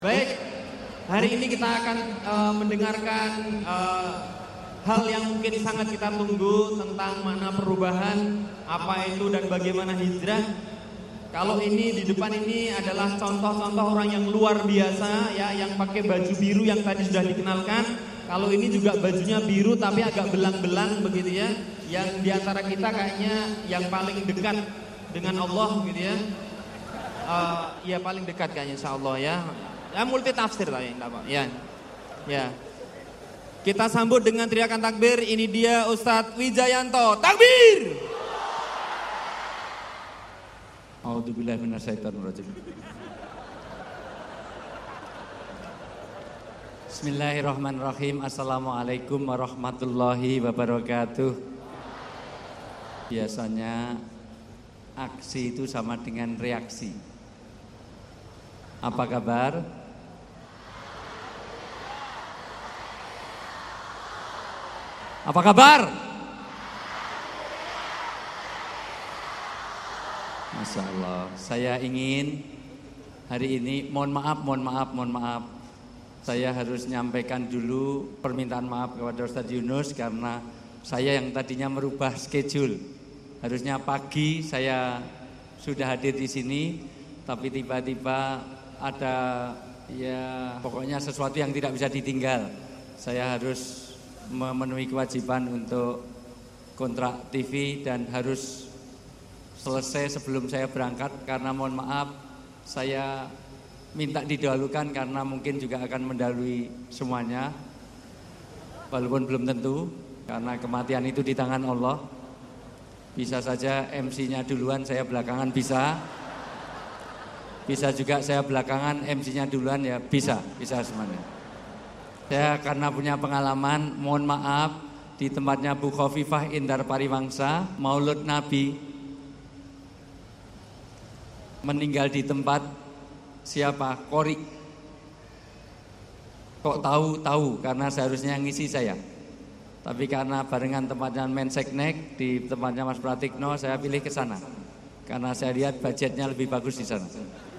Baik, hari ini kita akan mendengarkan hal yang mungkin sangat kita tunggu tentang makna perubahan, apa itu dan bagaimana hijrah. Kalau ini di depan ini adalah contoh-contoh orang yang luar biasa ya, yang pakai baju biru yang tadi sudah dikenalkan. Kalau ini juga bajunya biru tapi agak belang-belang begitu ya. Yang diantara kita kayaknya yang paling dekat dengan Allah gitu ya. Ya paling dekat kayaknya insya Allah ya. Ya multi tafsir lah ya, ya. Kita sambut dengan teriakan takbir. Ini dia Ustadz Wijayanto. Takbir! A'udzubillahi minasyaitonirrajim. Bismillahirrahmanirrahim. Assalamualaikum warahmatullahi wabarakatuh. Biasanya aksi itu sama dengan reaksi. Apa kabar? Apa kabar? Masya Allah, saya ingin hari ini mohon maaf. Saya harus menyampaikan dulu permintaan maaf kepada Ustadz Yunus karena saya yang tadinya merubah schedule. Harusnya pagi saya sudah hadir di sini, tapi tiba-tiba ada ya pokoknya sesuatu yang tidak bisa ditinggal. Saya harus memenuhi kewajiban untuk kontrak TV dan harus selesai sebelum saya berangkat karena mohon maaf saya minta didahulukan karena mungkin juga akan mendahului semuanya walaupun belum tentu karena kematian itu di tangan Allah. Bisa saja MC-nya duluan saya belakangan bisa juga saya belakangan MC-nya duluan ya bisa semuanya. Saya karena punya pengalaman, mohon maaf di tempatnya Bu Khofifah Indar Pariwangsa, Maulud Nabi meninggal di tempat siapa? Kori. Kok tahu karena seharusnya ngisi saya. Tapi karena barengan tempatnya Menseknek di tempatnya Mas Pratikno, saya pilih ke sana. Karena saya lihat budgetnya lebih bagus di sana.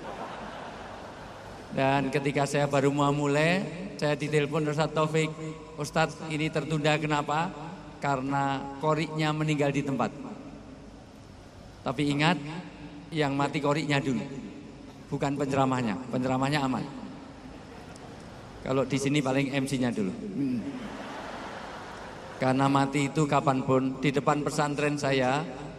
Dan ketika saya baru mau mulai, saya ditelepon Ustadz Taufik, Ustadz ini tertunda kenapa? Karena koriknya meninggal di tempat. Tapi ingat, yang mati koriknya dulu, bukan penceramahnya aman. Kalau di sini paling MC-nya dulu. Karena mati itu kapanpun, di depan pesantren saya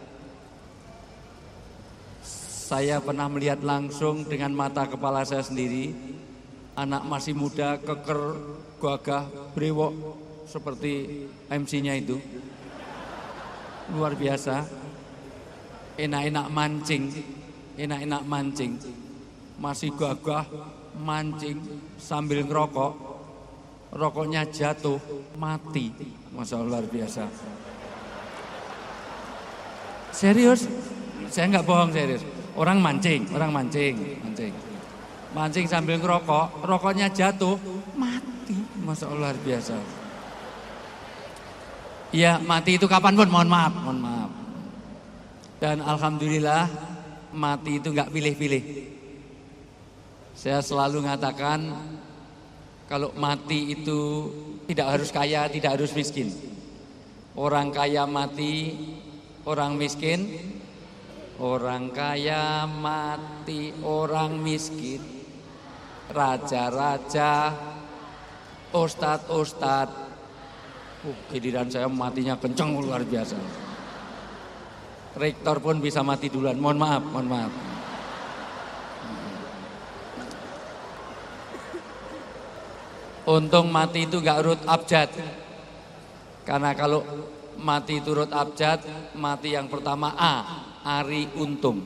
pernah melihat langsung dengan mata kepala saya sendiri anak masih muda, keker, gagah, brewok seperti MC-nya itu. Luar biasa. Enak-enak mancing. Masih gagah mancing sambil ngerokok. Rokoknya jatuh, mati. Masya Allah, luar biasa. Serius? Saya nggak bohong, serius. Orang mancing. Mancing sambil ngerokok, rokoknya jatuh, mati. Masya Allah, luar biasa. Iya, mati itu kapanpun, mohon maaf. Dan alhamdulillah, mati itu nggak pilih-pilih. Saya selalu mengatakan, kalau mati itu tidak harus kaya, tidak harus miskin. Orang kaya mati, orang miskin. Orang kaya mati, orang miskin. Raja-raja, ustadz. Giliran saya matinya kenceng luar biasa. Rektor pun bisa mati duluan. Mohon maaf. Untung mati itu gak urut abjad. Karena kalau mati itu urut abjad, mati yang pertama A, Ari Untung.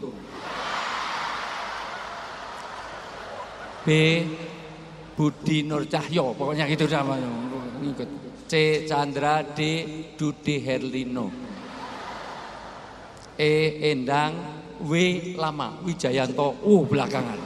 B, Budi Nur Cahyo, pokoknya gitu namanya. C, Chandra. D, Dude Herlino. E, Endang. W, Lama, Wijayanto. Belakangan.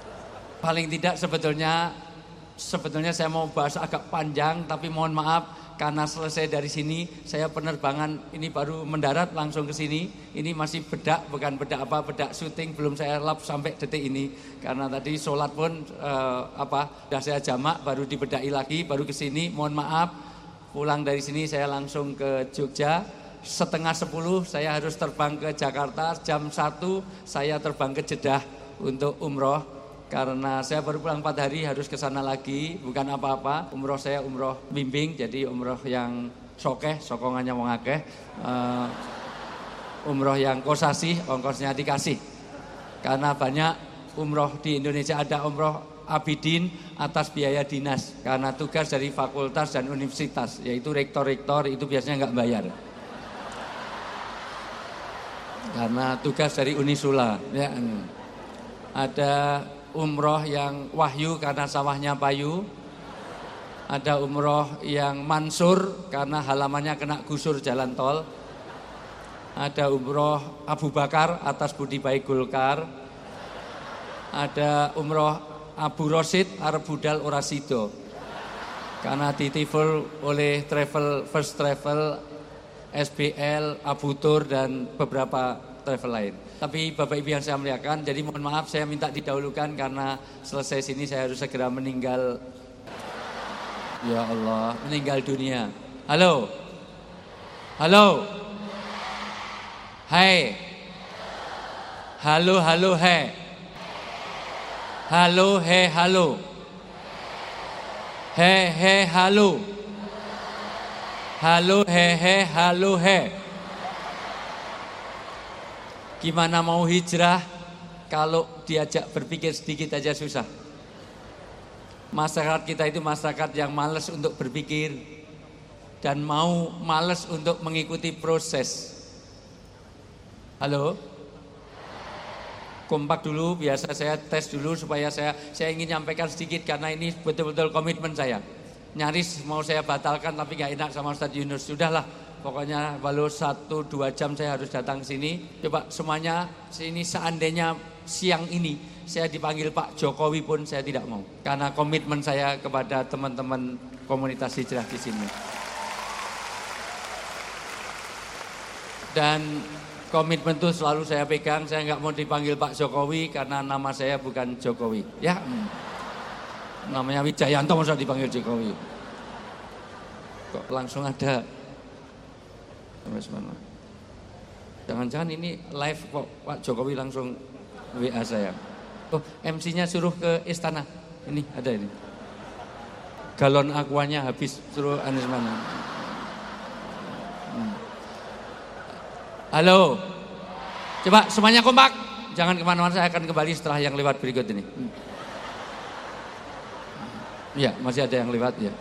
Paling tidak sebetulnya saya mau bahas agak panjang, tapi mohon maaf Karena selesai dari sini, saya penerbangan ini baru mendarat langsung ke sini. Ini masih bedak, bukan bedak apa, bedak syuting, belum saya lap sampai detik ini. Karena tadi sholat pun sudah saya jamak, baru dibedai lagi, baru ke sini. Mohon maaf, pulang dari sini saya langsung ke Jogja. 9:30 saya harus terbang ke Jakarta, jam 1 saya terbang ke Jeddah untuk umroh. Karena saya baru pulang 4 hari harus ke sana lagi, bukan apa-apa. Umroh saya umroh bimbing, jadi umroh yang sokeh, sokongannya wong akeh. Umroh yang kosasih, ongkosnya dikasih. Karena banyak umroh di Indonesia, ada umroh abidin atas biaya dinas. Karena tugas dari fakultas dan universitas, yaitu rektor-rektor itu biasanya nggak bayar. Karena tugas dari Unisula. Ya. Ada umroh yang wahyu karena sawahnya payu. Ada umroh yang mansur karena halamannya kena gusur jalan tol. Ada umroh Abu Bakar atas budi baik Golkar. Ada umroh Abu Rosid arep budal ora sido. Karena ditiful oleh First Travel, SBL, Abu Tur dan beberapa travel lain. Tapi Bapak Ibu yang saya muliakan, jadi mohon maaf saya minta didahulukan karena selesai sini saya harus segera meninggal. Ya Allah, meninggal dunia. Halo. Halo. Hai. Halo, halo, hai. Halo, he, halo. He, he, halo. Halo, he, halo, he. Gimana mau hijrah kalau diajak berpikir sedikit aja susah. Masyarakat kita itu masyarakat yang malas untuk berpikir dan mau malas untuk mengikuti proses. Halo? Kompak dulu, biasa saya tes dulu supaya saya ingin nyampaikan sedikit karena ini betul-betul komitmen saya. Nyaris mau saya batalkan tapi gak enak sama Ustadz Yunus. Sudahlah, pokoknya walau 1-2 jam saya harus datang ke sini. Coba semuanya sini, seandainya siang ini saya dipanggil Pak Jokowi pun saya tidak mau. Karena komitmen saya kepada teman-teman komunitas hijrah di sini. Dan komitmen itu selalu saya pegang. Saya nggak mau dipanggil Pak Jokowi karena nama saya bukan Jokowi. Ya, namanya Wijayanto masa dipanggil Jokowi. Kok langsung ada? Jangan-jangan ini live kok Pak Jokowi langsung WA saya. Oh, MC-nya suruh ke istana. Ini ada ini. Galon aquanya habis, suruh Anies mana? Halo. Coba semuanya kompak. Jangan kemana-mana, saya akan kembali setelah yang lewat berikut ini. Iya, masih ada yang lewat ya.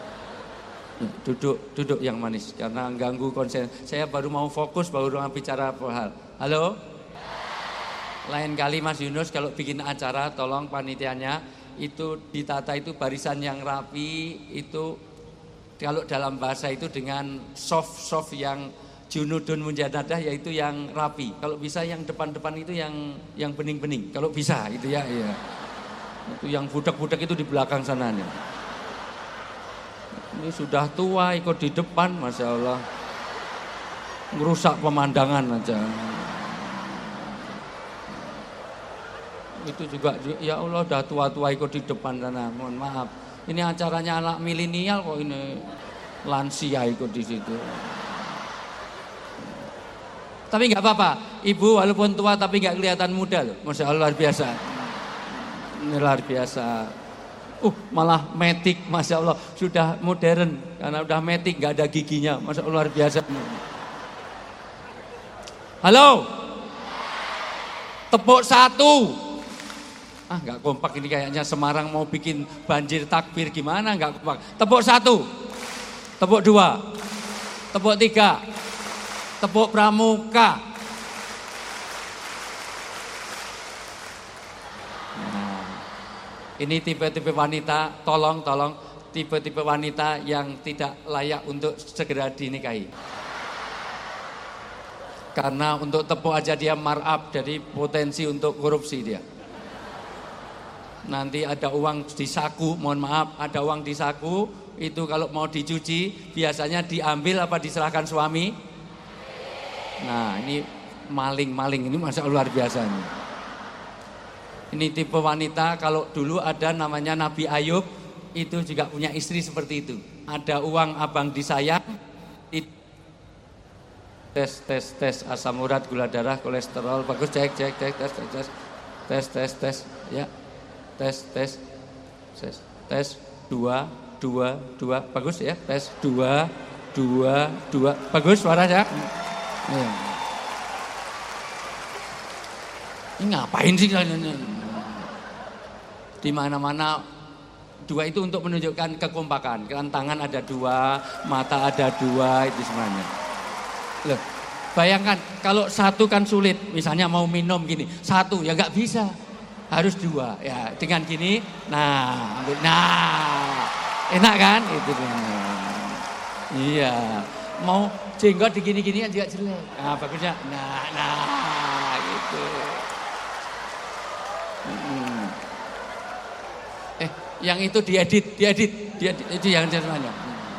Duduk yang manis karena ganggu konsen. Saya baru mau fokus, baru mau bicara hal. Halo? Lain kali Mas Yunus kalau bikin acara tolong panitianya itu ditata itu barisan yang rapi, itu kalau dalam bahasa itu dengan soft yang junudun munjadadah, yaitu yang rapi. Kalau bisa yang depan-depan itu yang bening-bening. Kalau bisa itu ya, iya. Itu yang budak-budak itu di belakang sana nih. Ini sudah tua ikut di depan, Masya Allah. Ngerusak pemandangan aja. Itu juga, ya Allah udah tua-tua ikut di depan sana, mohon maaf. Ini acaranya anak milenial kok ini lansia ikut di situ. Tapi nggak apa-apa, ibu walaupun tua tapi nggak kelihatan muda loh, Masya Allah luar biasa. Ini luar biasa. Malah metik, Masya Allah sudah modern karena udah metik nggak ada giginya, Masya Allah luar biasa. Halo, tepuk 1. Nggak kompak ini kayaknya Semarang mau bikin banjir takbir gimana nggak kompak. Tepuk 1, tepuk 2, tepuk 3, tepuk pramuka. Nah, ini tipe-tipe wanita, tolong tipe-tipe wanita yang tidak layak untuk segera dinikahi. Karena untuk tepuk aja dia markup, jadi potensi untuk korupsi dia. Nanti ada uang di saku, mohon maaf, ada uang di saku, itu kalau mau dicuci biasanya diambil apa diserahkan suami? Nah, ini maling-maling ini masa luar biasa ini. Ini tipe wanita, kalau dulu ada namanya Nabi Ayub, itu juga punya istri seperti itu. Ada uang abang disayang, tes asam urat, gula darah, kolesterol, bagus, cek tes ya. Tes 2 bagus ya, tes 2 bagus suaranya. Ini ngapain sih kalian? Di mana-mana 2 itu untuk menunjukkan kekompakan. Kan tangan ada 2, mata ada 2, itu semuanya. Loh, bayangkan kalau 1 kan sulit, misalnya mau minum gini, 1 ya nggak bisa. Harus 2 ya, dengan gini, nah enak kan itu kan. Iya, mau jenggot digini-gini juga jelek. Nah bagusnya, nah gitu. Yang itu diedit itu yang semuanya.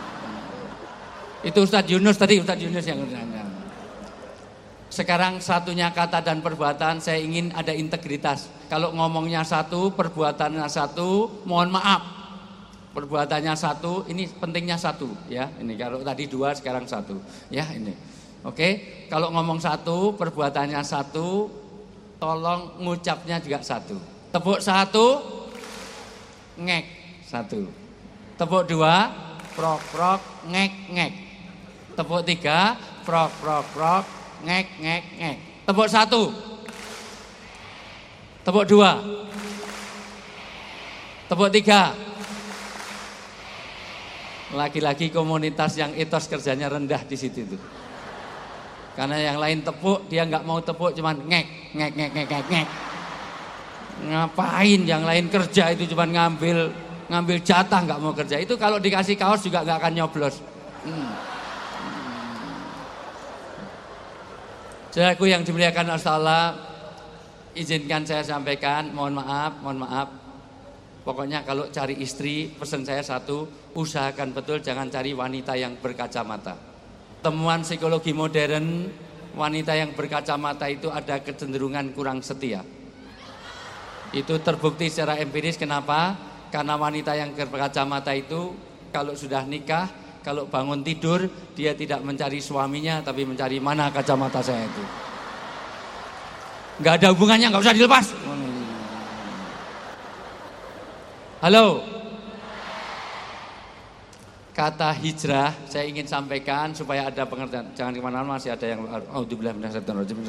Itu Ustadz Yunus tadi, Ustadz Yunus yang nanya. Sekarang satunya kata dan perbuatan, saya ingin ada integritas. Kalau ngomongnya 1, perbuatannya 1, mohon maaf. Perbuatannya 1, ini pentingnya 1 ya. Ini kalau tadi 2 sekarang 1 ya ini. Oke, kalau ngomong 1, perbuatannya 1, tolong ngucapnya juga 1. Tepuk 1, ngek 1. Tepuk 2, prok ngek. Tepuk 3, prok ngek. Tepuk 1. Tepuk 2. Tepuk 3. Lagi-lagi komunitas yang etos kerjanya rendah di situ tuh. Karena yang lain tepuk, dia nggak mau tepuk, cuman ngek. Ngapain yang lain kerja itu cuman ngambil jatah, nggak mau kerja. Itu kalau dikasih kaos juga nggak akan nyoblos. Saudaraku yang dimuliakan Allah, izinkan saya sampaikan, mohon maaf. Pokoknya kalau cari istri, pesan saya 1, usahakan betul jangan cari wanita yang berkacamata. Temuan psikologi modern, wanita yang berkacamata itu ada kecenderungan kurang setia. Itu terbukti secara empiris. Kenapa? Karena wanita yang berkacamata itu kalau sudah nikah, kalau bangun tidur, dia tidak mencari suaminya, tapi mencari mana kacamata saya itu. Gak ada hubungannya, gak usah dilepas. Halo. Kata hijrah, saya ingin sampaikan supaya ada pengertian. Jangan kemana-mana, masih ada yang auzubillahi minasyaitonirrajim.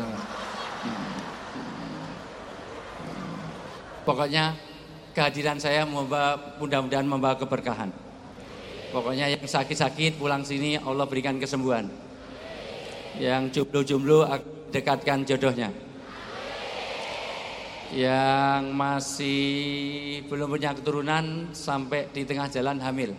Pokoknya kehadiran saya mudah-mudahan membawa keberkahan. Pokoknya yang sakit-sakit pulang sini Allah berikan kesembuhan. Yang jomblo-jomblo dekatkan jodohnya. Yang masih belum punya keturunan sampai di tengah jalan hamil.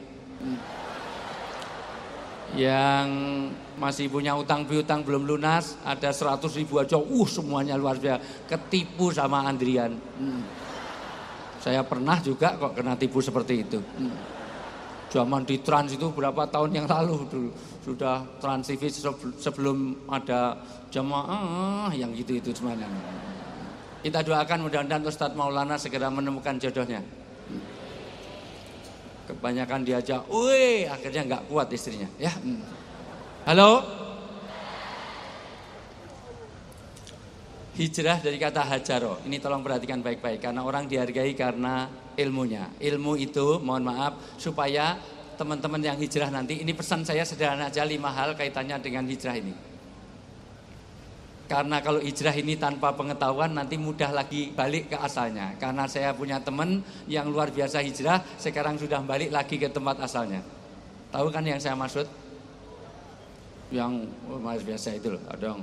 Yang masih punya utang piutang belum lunas, ada 100.000 aja, semuanya luar biasa, ketipu sama Andrian. Saya pernah juga kok kena tipu seperti itu. Zaman di Trans itu berapa tahun yang lalu dulu, sudah Trans TV sebelum ada jamaah yang gitu-itu semuanya. Kita doakan mudah-mudahan Ustadz Maulana segera menemukan jodohnya. Kebanyakan diajak, akhirnya nggak kuat istrinya, ya. Halo. Hijrah dari kata hajaro. Ini tolong perhatikan baik-baik karena orang dihargai karena ilmunya. Ilmu itu, mohon maaf, supaya teman-teman yang hijrah nanti, ini pesan saya sederhana aja 5 hal kaitannya dengan hijrah ini. Karena kalau hijrah ini tanpa pengetahuan nanti mudah lagi balik ke asalnya. Karena saya punya teman yang luar biasa hijrah, sekarang sudah balik lagi ke tempat asalnya. Tahu kan yang saya maksud? Yang luar biasa itu loh, ada yang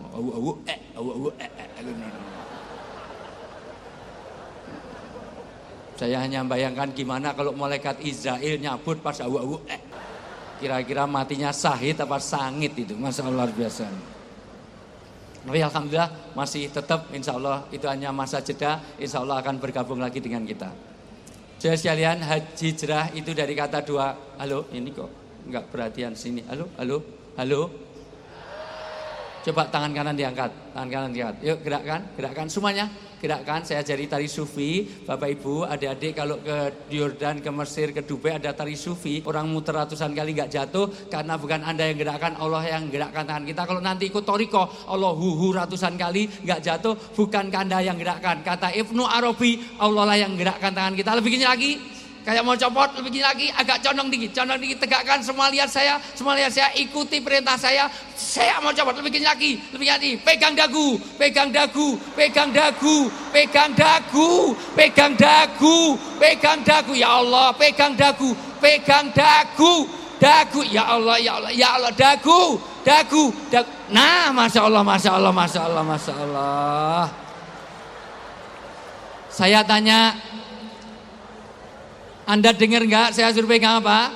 Saya hanya bayangkan gimana kalau malaikat Israel nyabut pas kira-kira matinya sahid apa sangit itu, Masya Allah luar biasa. Tapi alhamdulillah masih tetap, insya Allah itu hanya masa jeda, insya Allah akan bergabung lagi dengan kita. Saya sekalian, hijrah itu dari kata dua. Halo, ini kok enggak perhatian sini. Halo, halo, halo. Coba tangan kanan diangkat, tangan kanan diangkat. Yuk gerakkan semuanya. Gerakkan, saya ajari tari sufi. Bapak Ibu, adik-adik kalau ke Yordan, ke Mesir, ke Dubai ada tari sufi. Orang muter ratusan kali nggak jatuh karena bukan Anda yang gerakkan, Allah yang gerakkan tangan kita. Kalau nanti ikut toriko, Allah huhu ratusan kali nggak jatuh, bukan Anda yang gerakkan. Kata Ibnu Arabi, Allah lah yang gerakkan tangan kita. Lebih gini lagi. Kayak mau copot, lebih gini lagi, agak condong dikit, tegakkan, semua lihat saya, ikuti perintah saya mau copot, lebih gini lagi, pegang dagu, ya Allah, pegang dagu, ya Allah, dagu, nah, masya Allah. Saya tanya, Anda dengar enggak saya suruh pegang apa?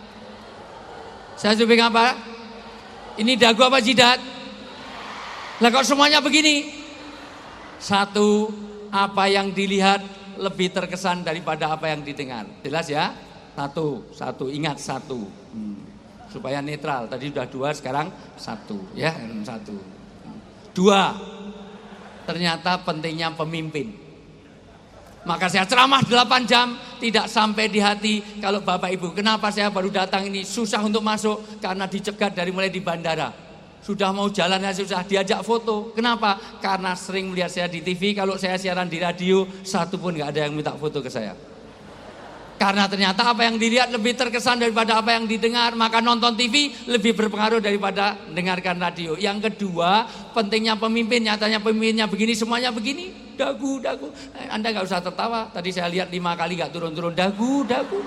Ini dagu apa jidat? Lah kok semuanya begini? Satu, apa yang dilihat lebih terkesan daripada apa yang didengar. Jelas ya? Satu, ingat satu. Supaya netral. Tadi sudah dua, sekarang satu. Ya, satu. Dua, ternyata pentingnya pemimpin. Maka saya ceramah 8 jam, tidak sampai di hati. Kalau Bapak Ibu, kenapa saya baru datang ini susah untuk masuk? Karena dicegat dari mulai di bandara. Sudah mau jalannya susah, diajak foto. Kenapa? Karena sering melihat saya di TV, kalau saya siaran di radio, satu pun gak ada yang minta foto ke saya. Karena ternyata apa yang dilihat lebih terkesan daripada apa yang didengar. Maka nonton TV lebih berpengaruh daripada dengarkan radio. Yang kedua, pentingnya pemimpin. Nyatanya pemimpinnya begini, semuanya begini. Dagu. Anda gak usah tertawa. Tadi saya lihat 5 kali gak turun-turun. Dagu.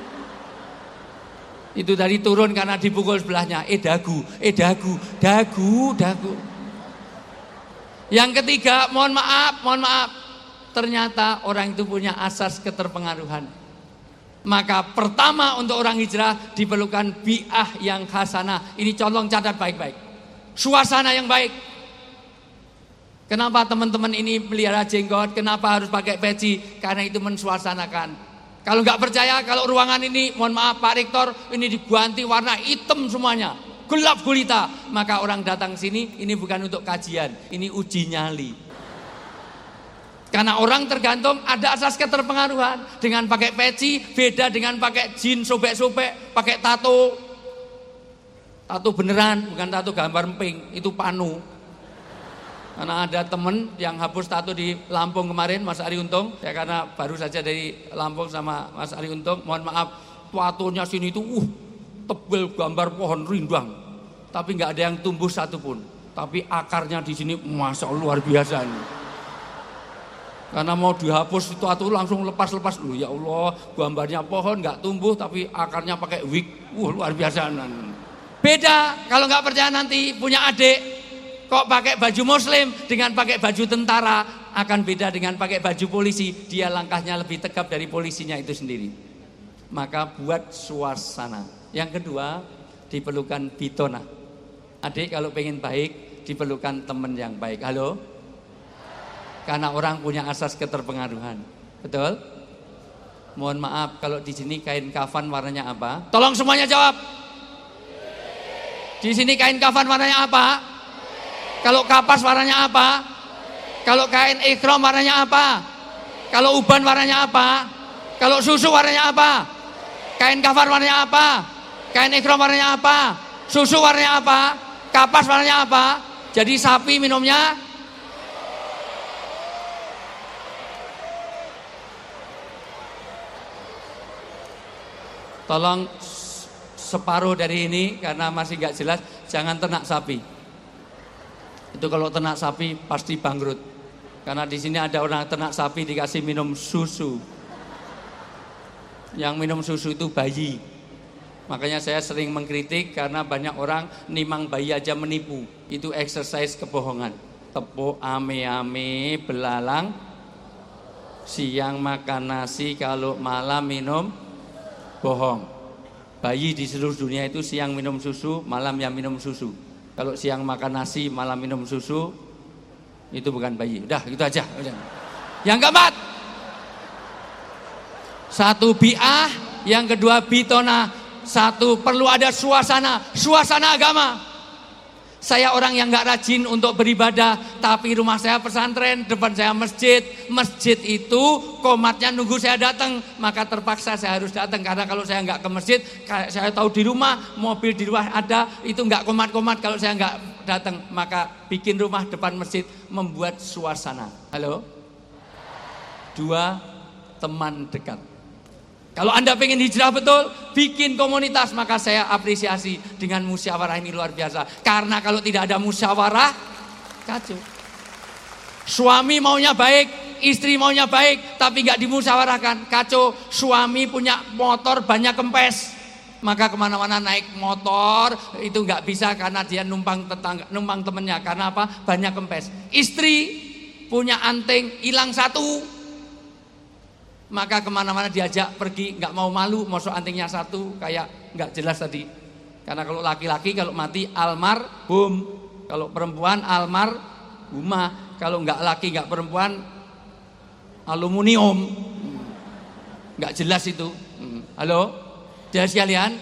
Itu tadi turun karena dipukul sebelahnya. Dagu. Yang ketiga, mohon maaf. Ternyata orang itu punya asas keterpengaruhan. Maka pertama untuk orang hijrah diperlukan bi'ah yang hasanah. Ini colong catat baik-baik. Suasana yang baik. Kenapa teman-teman ini pelihara jenggot? Kenapa harus pakai peci? Karena itu mensuasanakan. Kalau nggak percaya, kalau ruangan ini, mohon maaf Pak Rektor, ini diganti warna hitam semuanya, gelap gulita. Maka orang datang sini, ini bukan untuk kajian, ini uji nyali. Karena orang tergantung ada asas keterpengaruhan. Dengan pakai peci beda dengan pakai jin sobek-sobek, pakai tato. Tato beneran, bukan tato gambar emping, itu panu. Karena ada temen yang hapus tato di Lampung kemarin, Mas Ari Untung. Ya karena baru saja dari Lampung sama Mas Ari Untung. Mohon maaf, tatonya sini itu tebel gambar pohon rindang. Tapi nggak ada yang tumbuh satupun. Tapi akarnya di sini, masya Allah luar biasa nih. Karena mau dihapus itu tato langsung lepas. Ya Allah, gambarnya pohon nggak tumbuh tapi akarnya pakai wig. Luar biasa. Beda kalau nggak percaya nanti punya adik. Kok pakai baju muslim dengan pakai baju tentara akan beda dengan pakai baju polisi. Dia langkahnya lebih tegap dari polisinya itu sendiri. Maka buat suasana. Yang kedua diperlukan bitona. Adik kalau pengen baik diperlukan teman yang baik. Halo? Karena orang punya asas keterpengaruhan. Betul? Mohon maaf kalau di sini kain kafan warnanya apa? Tolong semuanya jawab. Di sini kain kafan warnanya apa? Kalau kapas warnanya apa? Kalau kain ikhram warnanya apa? Kalau uban warnanya apa? Kalau susu warnanya apa? Kain kafan warnanya apa? Kain ikhram warnanya apa? Susu warnanya apa? Kapas warnanya apa? Jadi sapi minumnya tolong separuh dari ini karena masih gak jelas, jangan ternak sapi. Itu kalau ternak sapi pasti bangkrut. Karena di sini ada orang ternak sapi dikasih minum susu. Yang minum susu itu bayi. Makanya saya sering mengkritik karena banyak orang nimang bayi aja menipu. Itu exercise kebohongan. Tepuk ame-ame belalang. Siang makan nasi, kalau malam minum bohong. Bayi di seluruh dunia itu siang minum susu, malam yang minum susu. Kalau siang makan nasi, malam minum susu, itu bukan bayi. Udah, gitu aja. Udah. Yang keempat, Satu bi'ah, yang kedua bitona. Satu, perlu ada suasana agama. Saya orang yang gak rajin untuk beribadah, tapi rumah saya pesantren, depan saya masjid. Masjid itu komatnya nunggu saya datang, maka terpaksa saya harus datang. Karena kalau saya gak ke masjid, saya tahu di rumah, mobil di luar ada, itu gak komat-komat kalau saya gak datang. Maka bikin rumah depan masjid, membuat suasana. Halo? 2, teman dekat. Kalau Anda pengen hijrah betul, bikin komunitas, maka saya apresiasi dengan musyawarah ini luar biasa. Karena kalau tidak ada musyawarah, kacau. Suami maunya baik, istri maunya baik, tapi gak dimusyawarahkan, kacau. Suami punya motor banyak kempes, maka kemana-mana naik motor itu gak bisa karena dia numpang tetangga, numpang temennya. Karena apa? Banyak kempes. Istri punya anting hilang satu, maka kemana-mana diajak pergi, nggak mau malu, masuk antingnya satu, kayak nggak jelas tadi. Karena kalau laki-laki kalau mati almarhum, kalau perempuan almarhumah, kalau nggak laki nggak perempuan aluminium, nggak jelas itu. Halo, jadi sekalian.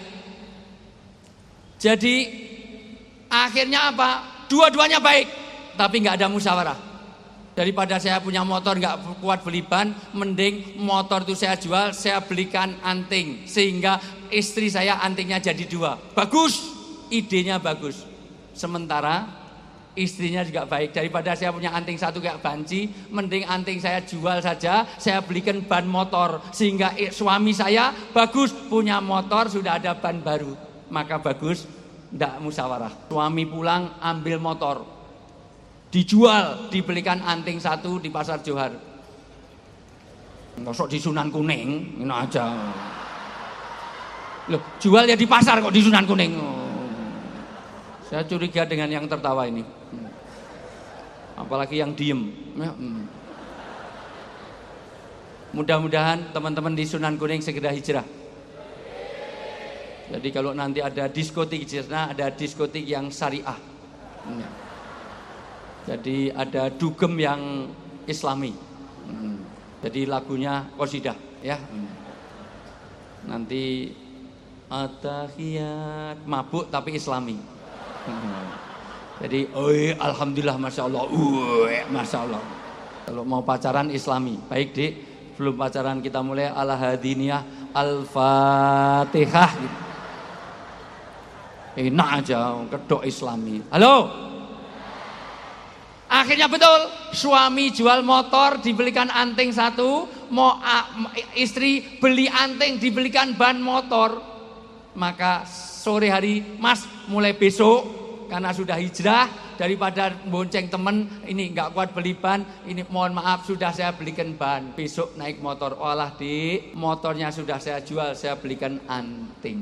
Jadi akhirnya apa? Dua-duanya baik, tapi nggak ada musyawarah. Daripada saya punya motor nggak kuat beli ban, mending motor itu saya jual, saya belikan anting, sehingga istri saya antingnya jadi 2. Bagus, idenya bagus. Sementara istrinya juga baik. Daripada saya punya anting satu kayak banci, mending anting saya jual saja, saya belikan ban motor, sehingga suami saya bagus, punya motor sudah ada ban baru. Maka bagus, nggak musyawarah. Suami pulang ambil motor, dijual, dibelikan anting satu di pasar Johar. Masuk di Sunan Kuning, ini aja. Loh, jual ya di pasar kok di Sunan Kuning. Saya curiga dengan yang tertawa ini. Apalagi yang diem. Mudah-mudahan teman-teman di Sunan Kuning segera hijrah. Jadi kalau nanti ada diskotik di sana, ada diskotik yang syariah. Jadi ada dugem yang islami. Jadi lagunya qasidah ya. Nanti atahiyat mabuk tapi islami. Jadi alhamdulillah masya Allah, masya Allah. Kalau mau pacaran islami, baik Dik. Belum pacaran kita mulai ala hadiniyah al-fatihah. Enak aja, kedok islami. Halo. Akhirnya betul, suami jual motor dibelikan anting satu, mau istri beli anting dibelikan ban motor. Maka sore hari, Mas mulai besok karena sudah hijrah, daripada bonceng temen ini nggak kuat beli ban, ini mohon maaf sudah saya belikan ban. Besok naik motor, olah Dik, motornya sudah saya jual, saya belikan anting.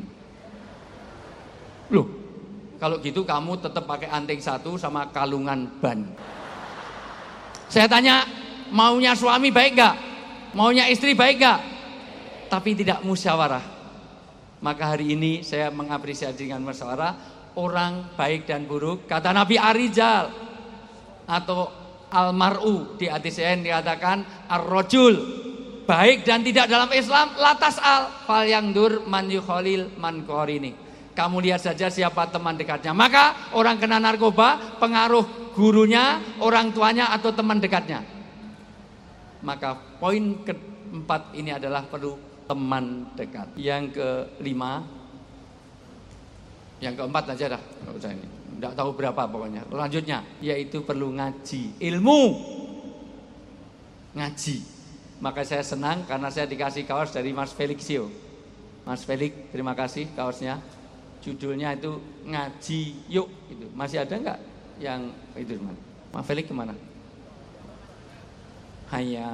Loh, kalau gitu kamu tetap pakai anting satu sama kalungan ban. Saya tanya, maunya suami baik gak? Maunya istri baik gak? Tapi tidak musyawarah. Maka hari ini saya mengapresiasi dengan musyawarah. Orang baik dan buruk, kata Nabi Ar-Rijal atau Al-Mar'u, di hadis yang dikatakan Ar-Rajul, baik dan tidak dalam Islam, latas fal yang dur man yukhalil man qarini. Kamu lihat saja siapa teman dekatnya. Maka orang kena narkoba, pengaruh gurunya, orang tuanya atau teman dekatnya. Maka poin keempat ini adalah perlu teman dekat. Yang kelima, yang keempat aja dah, nggak usah ini, nggak tahu berapa pokoknya. Lanjutnya, yaitu perlu ngaji, ilmu, ngaji. Maka saya senang karena saya dikasih kaos dari Mas Felixio. Mas Felix, terima kasih kaosnya. Judulnya itu ngaji yuk. Itu masih ada nggak? Yang itu mana? Mas Felix kemana? Hanya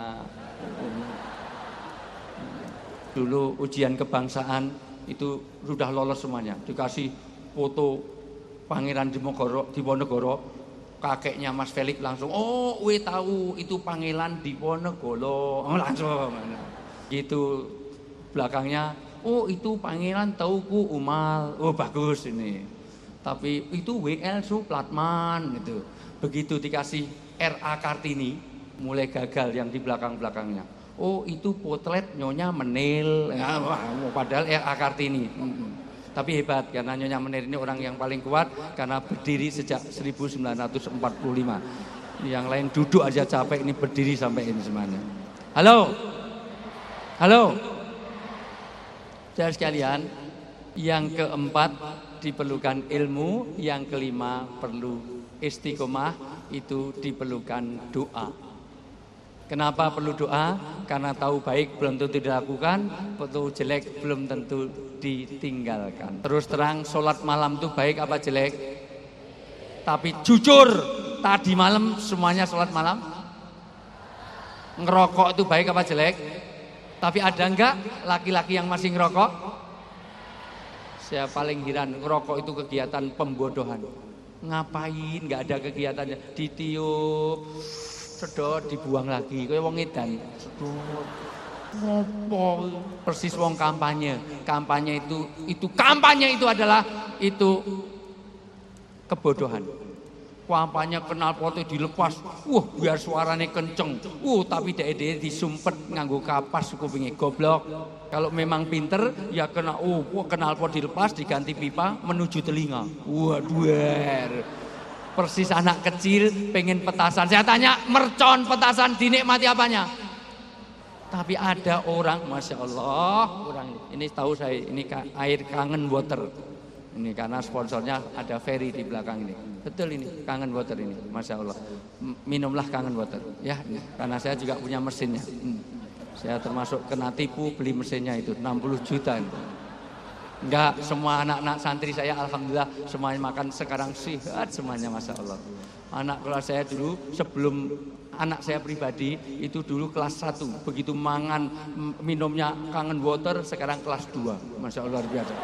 dulu ujian kebangsaan itu sudah lolos semuanya. Dikasih foto Pangeran Diponegoro, kakeknya Mas Felix langsung, oh tahu itu Pangeran Diponegoro, langsung gitu. Belakangnya, oh itu Pangeran Teuku Umal, oh bagus ini. Tapi itu WL Supratman gitu. Begitu dikasih RA Kartini, mulai gagal yang di belakang-belakangnya. Oh itu potret Nyonya Menil, padahal R.A. Kartini. Tapi hebat karena Nyonya Menir ini orang yang paling kuat karena berdiri sejak 1945. Yang lain duduk aja capek, ini berdiri sampai ini semuanya. Halo. Saudara sekalian, yang keempat diperlukan ilmu, yang kelima perlu istiqomah, itu diperlukan doa. Kenapa perlu doa? Karena tahu baik belum tentu dilakukan, tahu jelek belum tentu ditinggalkan. Terus terang, sholat malam itu baik apa jelek? Tapi jujur, tadi malam semuanya sholat malam? Ngerokok itu baik apa jelek? Tapi ada enggak laki-laki yang masih ngerokok? Saya paling heran, ngerokok itu kegiatan pembodohan. Ngapain? Enggak ada kegiatannya. Ditiup, sedot, dibuang lagi. Kayak wong edan. Persis wong kampanye. Kampanye itu adalah kebodohan. Kampanye knalpot dilepas, biar suaranya kenceng, tapi dia disumpet nganggo kapas kupingnya, goblok. Kalau memang pinter, ya kena, knalpot dilepas, diganti pipa menuju telinga. Waduh, persis anak kecil pengen petasan. Saya tanya, mercon petasan dinikmati apanya? Tapi ada orang, masya Allah, orang ini tahu saya, ini air kangen water. Ini karena sponsornya ada ferry di belakang ini. Betul ini, kangen water ini, masya Allah. Minumlah kangen water, ya. Karena saya juga punya mesinnya. Saya termasuk kena tipu beli mesinnya itu 60 juta. Enggak, semua anak-anak santri saya alhamdulillah semuanya makan sekarang sehat semuanya, masya Allah. Anak kelas saya dulu sebelum anak saya pribadi itu dulu kelas 1. Begitu mangan minumnya kangen water sekarang kelas 2. Masya Allah luar biasa.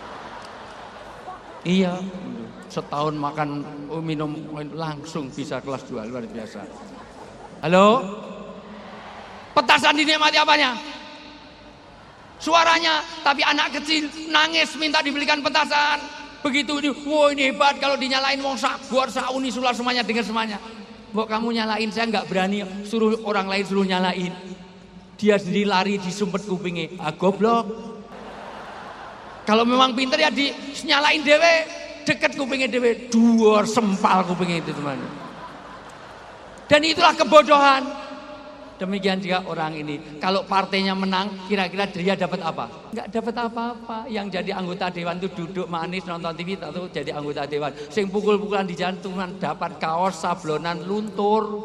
Iya, setahun makan minum langsung bisa kelas 2, luar biasa. Halo? Petasan dinikmati apanya? Suaranya, tapi anak kecil nangis minta dibelikan petasan. Begitu ini hebat kalau dinyalain wong buat sauni sular semuanya dengar semuanya. Mbok kamu nyalain, saya nggak berani suruh orang lain suruh nyalain. Dia sendiri lari disumpet kupingnya. Goblok. Kalau memang pinter ya nyalain dewe, deket kupingnya dewe, dua sempal kupingnya itu teman. Dan itulah kebodohan. Demikian juga orang ini. Kalau partainya menang, kira-kira dia dapat apa? Enggak dapat apa-apa. Yang jadi anggota dewan itu duduk manis nonton TV atau jadi anggota dewan. Sing pukul-pukulan di jantungan dapat kaos sablonan luntur.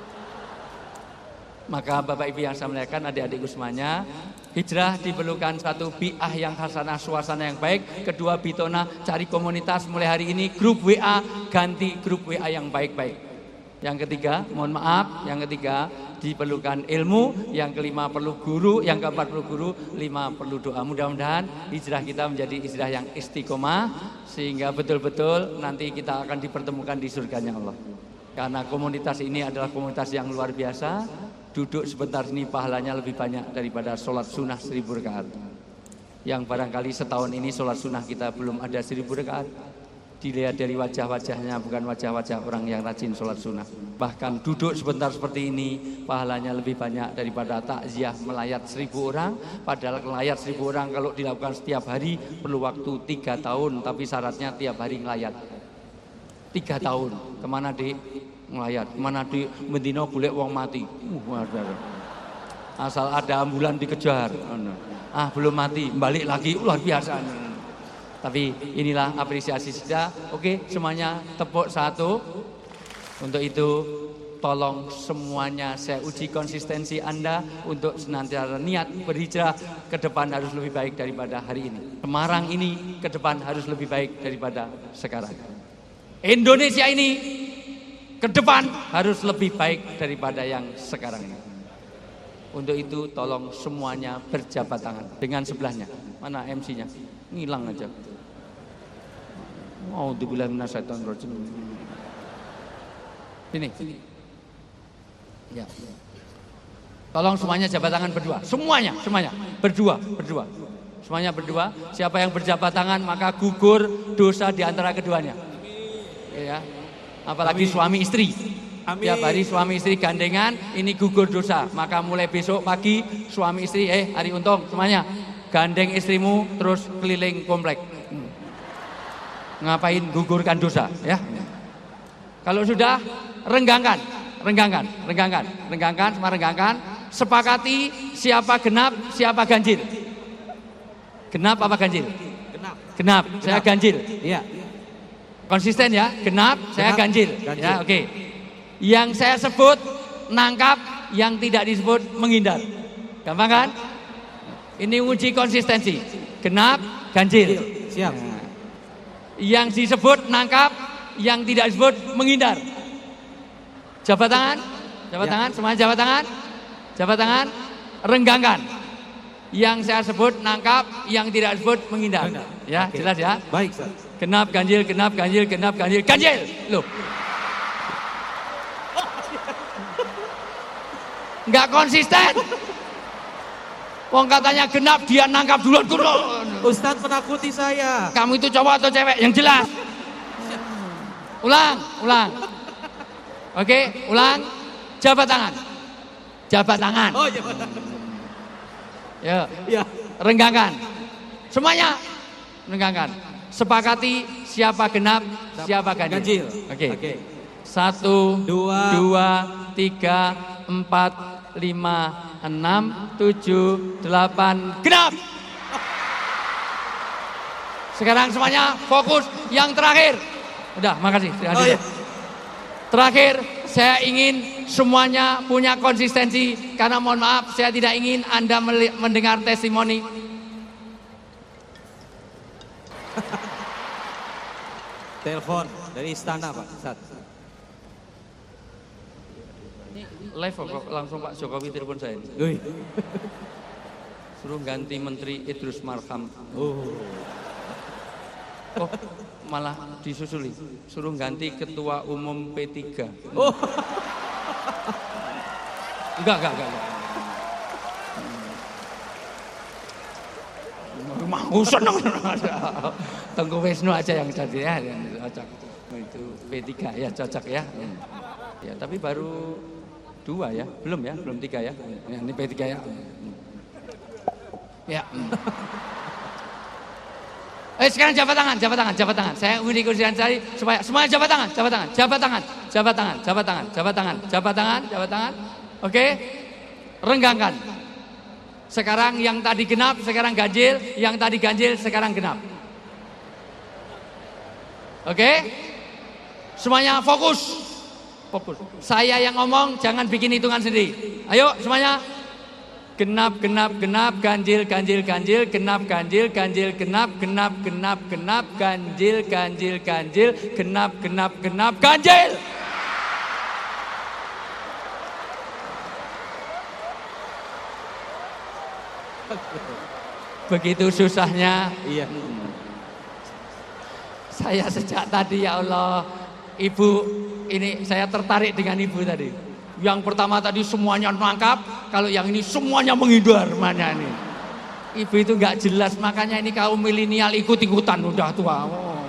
Maka Bapak Ibu yang saya muliakan, adik-adikku semuanya, hijrah diperlukan satu bi'ah yang hasanah, suasana yang baik. Kedua, bitona, cari komunitas mulai hari ini, grup WA, ganti grup WA yang baik-baik. Yang ketiga, mohon maaf, yang ketiga diperlukan ilmu, yang kelima perlu guru, yang keempat perlu guru, lima perlu doa. Mudah-mudahan hijrah kita menjadi hijrah yang istiqomah, sehingga betul-betul nanti kita akan dipertemukan di surganya Allah. Karena komunitas ini adalah komunitas yang luar biasa. Duduk sebentar ini pahalanya lebih banyak daripada sholat sunnah 1000 rakaat. Yang barangkali setahun ini sholat sunnah kita belum ada 1000 rakaat. Dilihat dari wajah-wajahnya, bukan wajah-wajah orang yang rajin sholat sunnah. Bahkan duduk sebentar seperti ini pahalanya lebih banyak daripada takziah melayat 1000 orang. Padahal melayat 1000 orang kalau dilakukan setiap hari perlu waktu 3 tahun. Tapi syaratnya tiap hari ngelayat 3 tahun. Kemana dik? Ngelayat. Kemana dik? Mendino golek wong mati. Asal ada ambulan dikejar. Belum mati, balik lagi, luar biasa. Tapi inilah apresiasi kita. Oke, semuanya tepuk satu. Untuk itu tolong semuanya saya uji konsistensi Anda untuk senantiasa niat berhijrah ke depan harus lebih baik daripada hari ini. Semarang ini ke depan harus lebih baik daripada sekarang. Indonesia ini ke depan harus lebih baik daripada yang sekarang ini. Untuk itu tolong semuanya berjabat tangan dengan sebelahnya. Mana MC-nya? Ngilang aja. A'udzubillahi minasyaitonir rajim. Sini. Ya. Tolong semuanya jabat tangan berdua. Semuanya berdua. Semuanya berdua. Siapa yang berjabat tangan maka gugur dosa di antara keduanya. Ya. Apalagi suami istri. Amin. Tiap hari suami istri gandengan, ini gugur dosa. Maka mulai besok pagi suami istri, Hari Untung semuanya gandeng istrimu terus keliling komplek. Ngapain gugurkan dosa ya? Kalau sudah renggangkan, semua renggangkan. Sepakati siapa genap, siapa ganjil. Genap apa ganjil? Genap. Saya ganjil. Iya. Konsisten ya, genap, saya ganjil. Ya, oke. Yang saya sebut nangkap, yang tidak disebut menghindar. Gampang kan? Ini uji konsistensi. Genap, ganjil. Siap. Yang disebut nangkap, yang tidak disebut menghindar. Jabat tangan, semuanya jabat tangan, renggangkan. Yang saya sebut nangkap, yang tidak disebut menghindar. Ya, Oke. jelas ya. Baik, Ustaz. Genap, ganjil, ganjil. Loh. Enggak konsisten. Wong katanya genap, dia nangkap duluan. Ustaz menakuti saya. Kamu itu cowok atau cewek? Yang jelas. Ulang. Oke, ulang. Jabat tangan. Oh, iya. Ya, Ya. renggangkan. Semuanya renggangkan. Sepakati siapa genap, siapa ganjil. Oke. 1, 2, 3, 4, 5, 6, 7, 8, genap. Sekarang semuanya fokus yang terakhir. Udah, makasih. Oh, iya. Terakhir, saya ingin semuanya punya konsistensi karena mohon maaf, saya tidak ingin Anda mendengar testimoni. Telepon dari istana, Pak Ustaz. Ini live kok, langsung Pak Jokowi telepon saya. Wih. Suruh ganti Menteri Idrus Marham. Oh. Oh, malah disusuli. Suruh ganti Ketua Umum P3. Oh. Enggak. Mau seneng. Tengku Wisnu aja yang jadi ya, yang cocok. Itu P3 ya cocok ya. Ya, tapi baru 2 ya, belum 3 ya. Ini P3 ya. Ya. Sekarang jabat tangan. Saya undi kursian saya supaya semua jabat tangan. Oke? Renggangkan. Sekarang yang tadi genap, sekarang ganjil, yang tadi ganjil, sekarang genap. Oke? Semuanya fokus. Saya yang ngomong, jangan bikin hitungan sendiri. Ayo semuanya. Genap, ganjil, genap, ganjil, genap, ganjil. Begitu susahnya. Iya. Saya sejak tadi ya Allah, Ibu, ini saya tertarik dengan Ibu tadi. Yang pertama tadi semuanya nangkap, kalau yang ini semuanya menghindar mana nih. Ibu itu nggak jelas, makanya ini kaum milenial ikut-ikutan udah tua. Oh.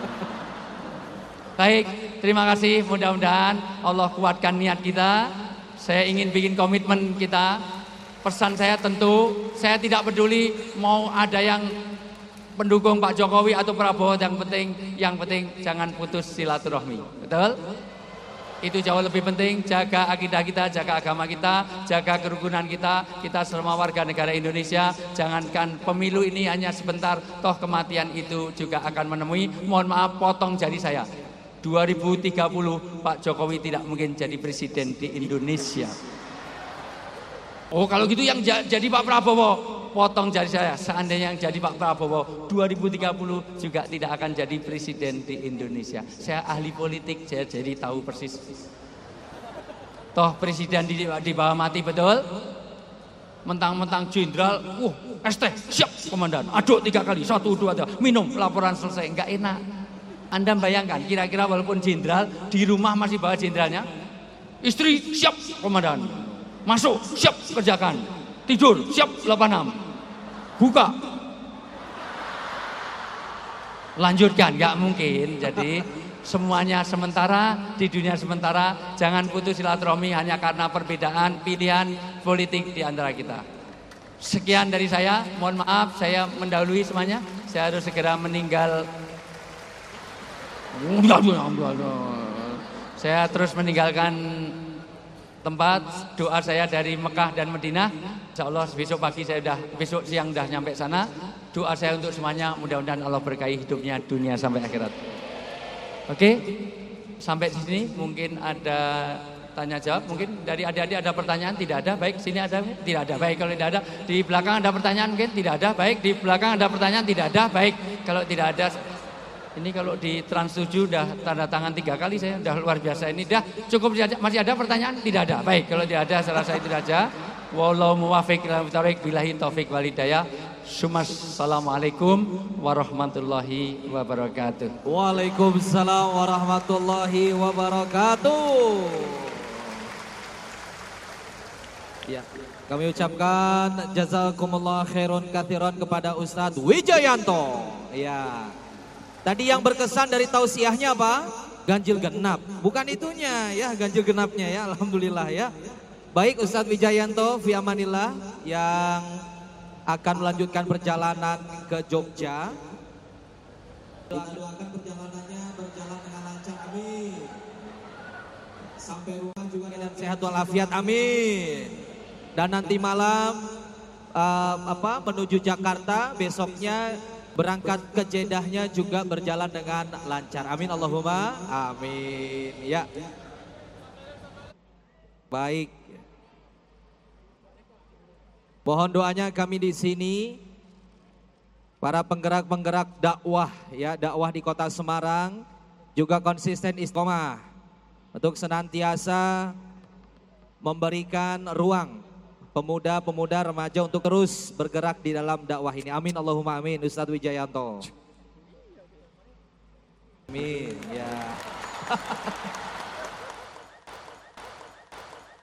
Baik, terima kasih. Mudah-mudahan Allah kuatkan niat kita. Saya ingin bikin komitmen kita. Pesan saya tentu, saya tidak peduli mau ada yang pendukung Pak Jokowi atau Prabowo, yang penting jangan putus silaturahmi. Betul? Itu jauh lebih penting, jaga akidah kita, jaga agama kita, jaga kerukunan kita semua warga negara Indonesia. Jangankan pemilu ini hanya sebentar, toh kematian itu juga akan menemui. Mohon maaf, potong jari saya. 2030 Pak Jokowi tidak mungkin jadi presiden di Indonesia. Oh, kalau gitu yang jadi Pak Prabowo, potong jari saya. Seandainya yang jadi Pak Prabowo 2030 juga tidak akan jadi presiden di Indonesia. Saya ahli politik, saya jadi tahu persis. Toh presiden di bawah mati, betul? Mentang-mentang jenderal, ST, siap komandan. Aduk 3 kali, 1, 2, 3, minum, laporan selesai. Enggak enak. Anda bayangkan, kira-kira walaupun jenderal, di rumah masih bawa jenderalnya. Istri, siap komandan. Masuk, siap kerjakan. Tidur, siap 86. Buka. Lanjutkan, nggak mungkin. Jadi Semuanya sementara, di dunia sementara. Jangan putus silaturahmi hanya karena perbedaan pilihan politik di antara kita. Sekian dari saya, mohon maaf saya mendahului semuanya. Saya harus segera meninggal. Saya terus meninggalkan tempat. Doa saya dari Mekah dan Madinah. Insya Allah besok siang udah nyampe sana. Doa saya untuk semuanya, mudah-mudahan Allah berkahi hidupnya dunia sampai akhirat. Oke, sampai di sini mungkin ada tanya jawab. Mungkin dari adik-adik ada pertanyaan? Tidak ada. Baik, sini ada? Tidak ada. Baik, kalau tidak ada. Di belakang ada pertanyaan? Mungkin tidak ada. Baik, di belakang ada pertanyaan? Tidak ada. Baik, kalau tidak ada. Ini kalau di Trans 7 udah tanda tangan 3 kali saya, udah luar biasa. Ini dah cukup. Masih ada pertanyaan? Tidak ada. Baik, kalau tidak ada saya rasa itu saja. Wallahu muwaffiq ila aqwamit billahi taufik wal hidayah. Assalamualaikum warahmatullahi wabarakatuh. Waalaikumsalam warahmatullahi wabarakatuh. Ya, kami ucapkan jazakumullah khairan katsiran kepada Ustadz Wijayanto. Ya. Tadi yang berkesan dari tausiahnya apa? Ganjil genap. Bukan itunya ya, ganjil genapnya ya. Alhamdulillah ya. Baik Ustadz Wijayanto fi amanillah yang akan melanjutkan perjalanan ke Jogja. Doakan perjalanannya berjalan dengan lancar, amin. Sampai rumah juga dengan sehat walafiat, amin. Dan nanti malam menuju Jakarta, besoknya berangkat ke Jedahnya juga berjalan dengan lancar, amin Allahumma amin. Ya. Baik. Mohon doanya kami di sini, para penggerak-penggerak dakwah ya, dakwah di Kota Semarang juga konsisten istiqomah untuk senantiasa memberikan ruang pemuda-pemuda remaja untuk terus bergerak di dalam dakwah ini. Amin Allahumma amin. Ustadz Wijayanto. Amin ya.